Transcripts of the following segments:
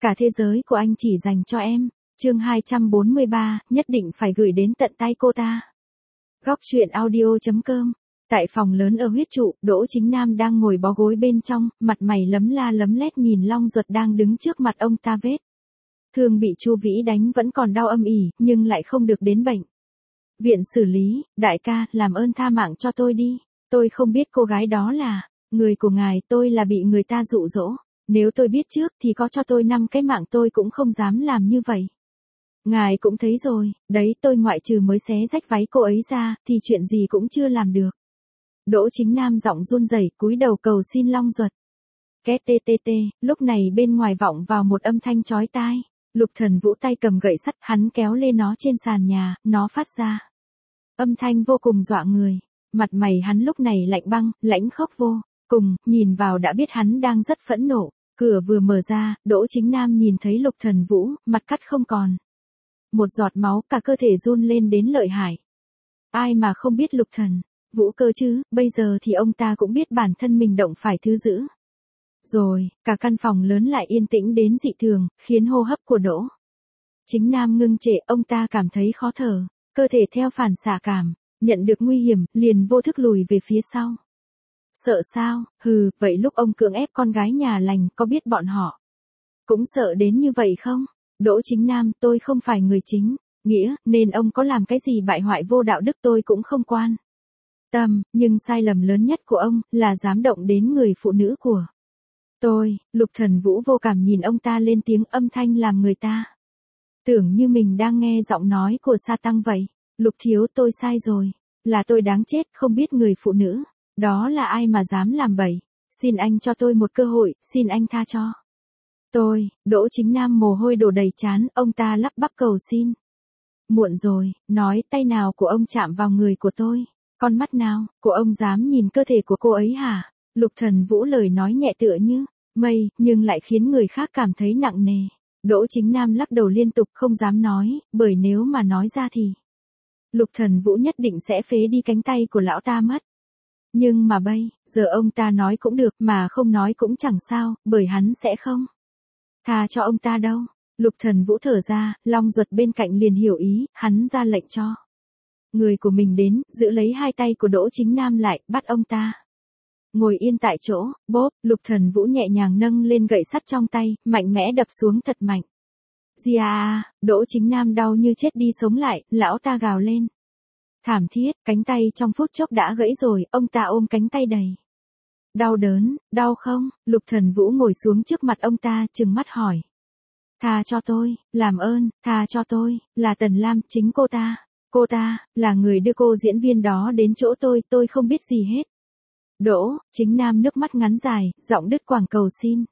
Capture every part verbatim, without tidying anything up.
Cả thế giới của anh chỉ dành cho em. Chương hai trăm bốn mươi ba, nhất định phải gửi đến tận tay cô ta. Góc truyện audio.com. Tại phòng lớn ở huyết trụ, Đỗ Chính Nam đang ngồi bó gối bên trong, mặt mày lấm la lấm lét nhìn Long Duật đang đứng trước mặt ông ta vết. Thương bị Chu Vĩ đánh vẫn còn đau âm ỉ, nhưng lại không được đến bệnh viện xử lý. Đại ca, làm ơn tha mạng cho tôi đi. Tôi không biết cô gái đó là người của ngài, tôi là bị người ta dụ dỗ. Nếu tôi biết trước thì có cho tôi năm cái mạng tôi cũng không dám làm như vậy. Ngài cũng thấy rồi, đấy tôi ngoại trừ mới xé rách váy cô ấy ra, thì chuyện gì cũng chưa làm được. Đỗ Chính Nam giọng run rẩy cúi đầu cầu xin Long Duật. Két tê tê tê, lúc này bên ngoài vọng vào một âm thanh chói tai. Lục Thần Vũ tay cầm gậy sắt, hắn kéo lên nó trên sàn nhà, nó phát ra âm thanh vô cùng dọa người. Mặt mày hắn lúc này lạnh băng, lãnh khốc vô cùng, nhìn vào đã biết hắn đang rất phẫn nộ. Cửa vừa mở ra, Đỗ Chính Nam nhìn thấy Lục Thần Vũ, mặt cắt không còn một giọt máu, cả cơ thể run lên đến lợi hại. Ai mà không biết Lục Thần Vũ cơ chứ, bây giờ thì ông ta cũng biết bản thân mình động phải thứ dữ. Rồi, cả căn phòng lớn lại yên tĩnh đến dị thường, khiến hô hấp của Đỗ Chính Nam ngưng trệ, ông ta cảm thấy khó thở, cơ thể theo phản xạ cảm, nhận được nguy hiểm, liền vô thức lùi về phía sau. Sợ sao, hừ, vậy lúc ông cưỡng ép con gái nhà lành, có biết bọn họ cũng sợ đến như vậy không? Đỗ Chính Nam, tôi không phải người chính nghĩa, nên ông có làm cái gì bại hoại vô đạo đức tôi cũng không quan tâm, nhưng sai lầm lớn nhất của ông là dám động đến người phụ nữ của tôi. Lục Thần Vũ vô cảm nhìn ông ta lên tiếng, âm thanh làm người ta tưởng như mình đang nghe giọng nói của Sa Tăng vậy. Lục thiếu, tôi sai rồi, là tôi đáng chết, không biết người phụ nữ đó là ai mà dám làm bậy. Xin anh cho tôi một cơ hội, xin anh tha cho tôi. Đỗ Chính Nam mồ hôi đổ đầy trán, ông ta lắp bắp cầu xin. Muộn rồi, nói tay nào của ông chạm vào người của tôi, con mắt nào của ông dám nhìn cơ thể của cô ấy hả? Lục Thần Vũ lời nói nhẹ tựa như mây, nhưng lại khiến người khác cảm thấy nặng nề. Đỗ Chính Nam lắc đầu liên tục, không dám nói, bởi nếu mà nói ra thì Lục Thần Vũ nhất định sẽ phế đi cánh tay của lão ta mất. Nhưng mà bây giờ ông ta nói cũng được, mà không nói cũng chẳng sao, bởi hắn sẽ không tha cho ông ta đâu. Lục Thần Vũ thở ra, Long Duật bên cạnh liền hiểu ý, hắn ra lệnh cho người của mình đến, giữ lấy hai tay của Đỗ Chính Nam lại, bắt ông ta ngồi yên tại chỗ. Bốp, Lục Thần Vũ nhẹ nhàng nâng lên gậy sắt trong tay, mạnh mẽ đập xuống thật mạnh. Di à, Đỗ Chính Nam đau như chết đi sống lại, lão ta gào lên thảm thiết, cánh tay trong phút chốc đã gãy rồi, ông ta ôm cánh tay đầy đau đớn. Đau không? Lục Thần Vũ ngồi xuống trước mặt ông ta, trừng mắt hỏi. Tha cho tôi, làm ơn, tha cho tôi, là Tần Lam, chính cô ta. Cô ta, là người đưa cô diễn viên đó đến chỗ tôi, tôi không biết gì hết. Đỗ Chính Nam nước mắt ngắn dài, giọng đứt quãng cầu xin.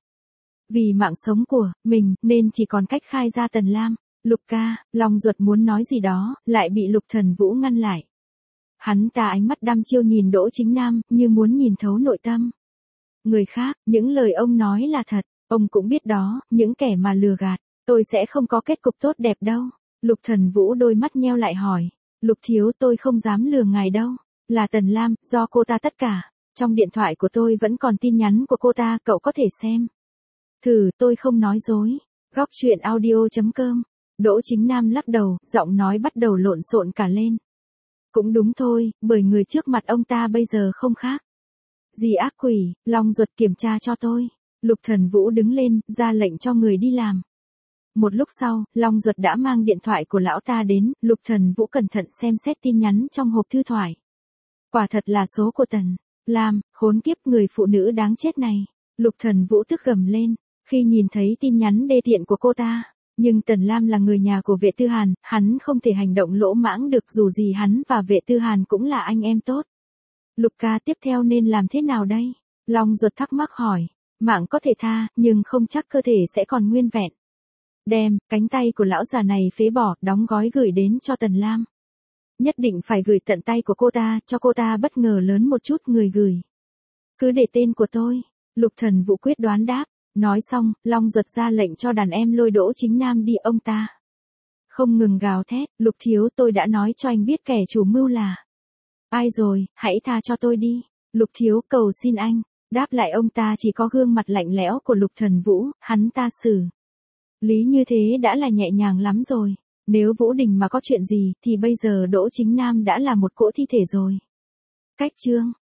Vì mạng sống của mình, nên chỉ còn cách khai ra Tần Lam. Lục ca, Long Duật muốn nói gì đó, lại bị Lục Thần Vũ ngăn lại. Hắn ta ánh mắt đăm chiêu nhìn Đỗ Chính Nam, như muốn nhìn thấu nội tâm người khác. Những lời ông nói là thật, ông cũng biết đó, những kẻ mà lừa gạt tôi sẽ không có kết cục tốt đẹp đâu. Lục Thần Vũ đôi mắt nheo lại hỏi. Lục thiếu, tôi không dám lừa ngài đâu, là Tần Lam, do cô ta tất cả. Trong điện thoại của tôi vẫn còn tin nhắn của cô ta, cậu có thể xem thử, tôi không nói dối. Góc truyện audio.com. Đỗ Chính Nam lắc đầu, giọng nói bắt đầu lộn xộn cả lên. Cũng đúng thôi, bởi người trước mặt ông ta bây giờ không khác gì ác quỷ. Long Duật kiểm tra cho tôi. Lục Thần Vũ đứng lên, ra lệnh cho người đi làm. Một lúc sau, Long Duật đã mang điện thoại của lão ta đến. Lục Thần Vũ cẩn thận xem xét tin nhắn trong hộp thư thoại. Quả thật là số của Tần Lam, khốn kiếp, người phụ nữ đáng chết này. Lục Thần Vũ tức gầm lên, khi nhìn thấy tin nhắn đê tiện của cô ta. Nhưng Tần Lam là người nhà của Vệ Tư Hàn, hắn không thể hành động lỗ mãng được, dù gì hắn và Vệ Tư Hàn cũng là anh em tốt. Lục ca, tiếp theo nên làm thế nào đây? Long Duật thắc mắc hỏi. Mạng có thể tha, nhưng không chắc cơ thể sẽ còn nguyên vẹn. Đem cánh tay của lão già này phế bỏ, đóng gói gửi đến cho Tần Lam. Nhất định phải gửi tận tay của cô ta, cho cô ta bất ngờ lớn một chút. Người gửi cứ để tên của tôi. Lục Thần Vũ quyết đoán đáp. Nói xong, Long Duật ra lệnh cho đàn em lôi Đỗ Chính Nam đi. Ông ta không ngừng gào thét. Lục thiếu, tôi đã nói cho anh biết kẻ chủ mưu là ai rồi, hãy tha cho tôi đi. Lục thiếu, cầu xin anh. Đáp lại ông ta chỉ có gương mặt lạnh lẽo của Lục Thần Vũ. Hắn ta xử Lý như thế đã là nhẹ nhàng lắm rồi. Nếu Vũ Đình mà có chuyện gì thì bây giờ Đỗ Chính Nam đã là một cỗ thi thể rồi. Cách chương